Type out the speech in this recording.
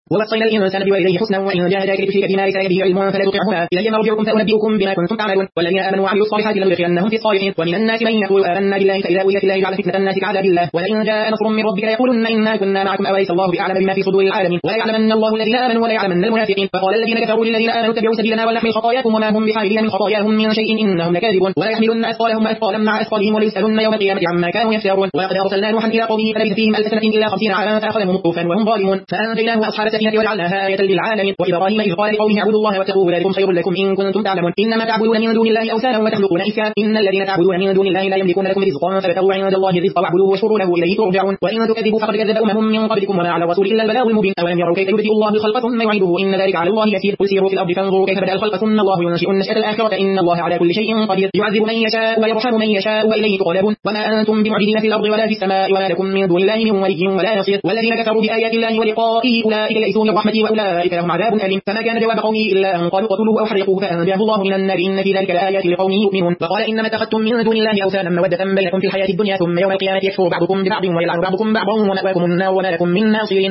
ووصينا الإنسان بوالديه حسنا وإن جاهداك لتشرك بما ليس لك به علم فلا تطعهما إلي مرجعكم فأنبئكم بما كنتم تعملون والذين آمنوا وعملوا الصالحات لندخلنهم في الصالحين ومن الناس من يقول آمنا بالله فإذا أوذي في الله جعل فتنة الناس كعذاب الله ولئن جاء نصر من ربك ليقولن إنا كنا معكم أوليس الله بأعلم بما في صدور العالمين ولا يعلمن الله الذين آمنوا ولا يعلمن المنافقين فقال الذين كفروا للذين آمنوا اتبعوا سبيلنا ولنحمل خطاياكم وما هم بحاملين من خطاياهم من شيء إنهم لكاذبون ولا يحملن أثقالهم وأثقالا مع أثقالهم وليسألن يوم القيامة عما كانوا يفترون ولقد أرسلنا نوحا إلى قومه فلبث فيهم 1000 سنة إلا 50 عاما فأخذهم الطوفان وهم ظالمون فأنجيناه وأصحاب السفينة وجعلناها آية للعالمين وإبراهيم إذ قال لقومه اعبدوا الله واتقوه ذلكم خير لكم إن كنتم تعلمون إنما تعبدون من دون الله أوثانا وتخلقون إفكا إن الذين تعبدون من دون الله لا يملكون لكم رزقا فابتغوا عند الله الرزق واعبدوه واشكروا له إليه ترجعون وإن تكذبوا فقد كذب أمم من قبلكم وما على الرسول إلا البلاغ المبين أولم يروا كيف يبدئ الله الخلق ثم يعيده إن ذلك على الله يسير قل سيروا في الأرض فانظروا كيف بدأ الخلق ثم الله ينشئ النشأة الآخرة إن الله على كل شيء قدير يعذب من يشاء ويرحم من يشاء وإليه تقلبون وما أنتم بمعجزين في الأرض ولا في السماء وما لكم من دون الله من ولي ولا نصير والذين كفروا بآيات الله ولقائه أولئك يئسوا من رحمته وأولئك لهم عذاب أليم فما كان جواب قومه إلا أن قالوا قتلوه أو حرقوه فأنجاه الله من النار إن في ذلك لآيات لقوم يؤمنون وقال إنما اتخذتم من دون الله أوثانا مودة بينكم في الحياة الدنيا ثم يوم القيامة يكفر بعضكم ببعض ويلعن بعضكم بعضا ومأواكم النار وما لكم من ناصرين